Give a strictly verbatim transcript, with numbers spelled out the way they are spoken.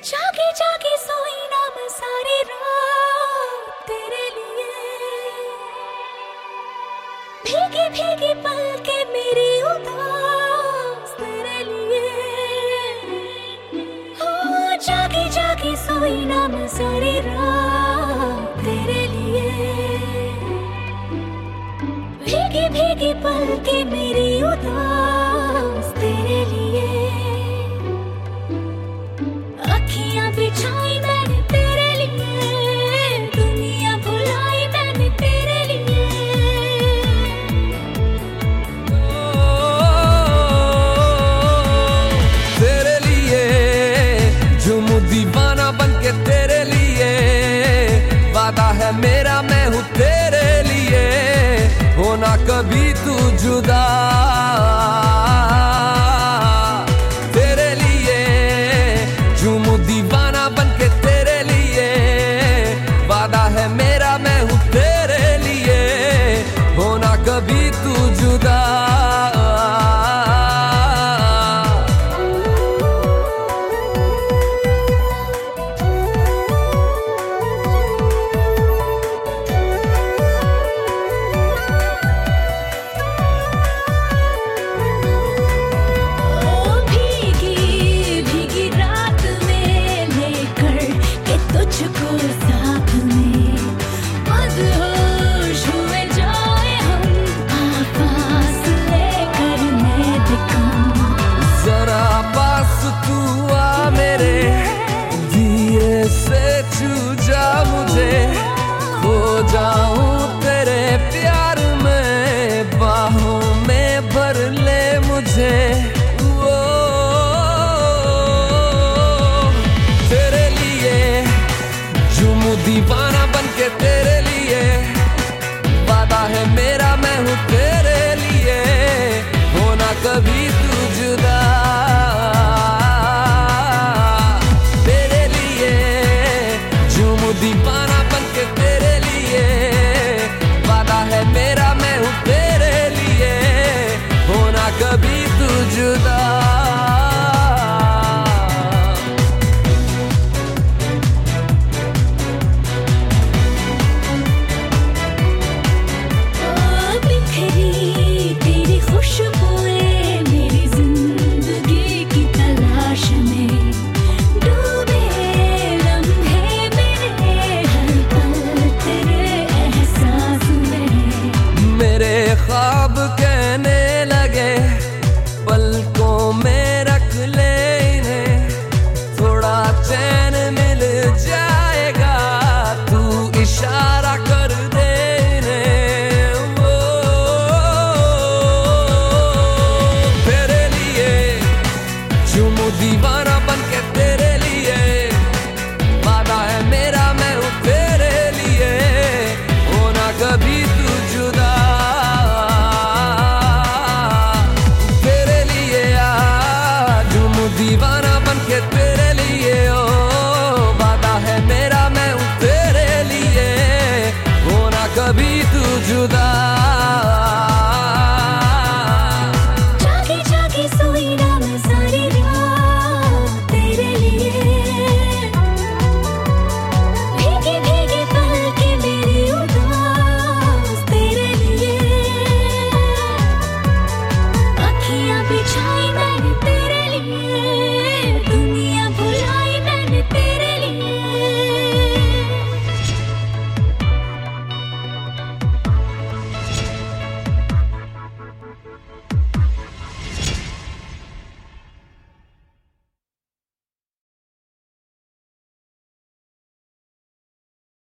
जागे जागे सोई ना मैं सारी रात तेरे लिए, भीगी भीगी पलके मेरी उदास तेरे लिए। हो जागे जागे सोई ना मैं सारी रात तेरे लिए, भीगी भीगी पलके मेरी उदास तेरे लिए। अखियां बिछाई मैंने तेरे लिए, दुनिया भुलाई मैंने तेरे लिए। तेरे लिए झूमूं दीवाना बनके तेरे लिए, वादा है मेरा मैं हूँ तेरे लिए, होना कभी तू जुदा। तेरे लिए झूमूं दीवाना बनके तेरे लिए, वादा है मेरा मैं हूँ तेरे लिए, होना कभी तू जुदा। तुझको साथ में मदहोश हुए जाए हम, आवाज लेकर मैं दिखाऊं। जरा पास तू आ मेरे, दिए से छू जा मुझे, खो जाऊं तेरे प्यार में, बाहों में भर ले मुझे। दीवाना बनके तेरे लिए, वादा है मेरा मैं हूँ तेरे लिए, होना कभी तू जुदा। तेरे लिए झूमूं दीवाना बनके तेरे लिए, वादा है मेरा मैं हूँ तेरे लिए, होना कभी तू जुदा। ख्वाब कहने लगे पलकों में रख ले इन्हें, थोड़ा चैन मिल जाएगा, तू इशारा कर दे इन्हें। वो तेरे लिए झूमूं दीवाना बनके तेरे लिए, वादा है मेरा मैं हूँ तेरे लिए, होना कभी तू जुदा। दीवाना बनके तेरे लिए, ओ वादा है मेरा मैं हूँ तेरे लिए, होना कभी तू जुदा। जागे जागे सोई ना मैं सारी रात तेरे लिए, भीगी भीगी पलके मेरी उदास तेरे लिए। अखियां बिछाई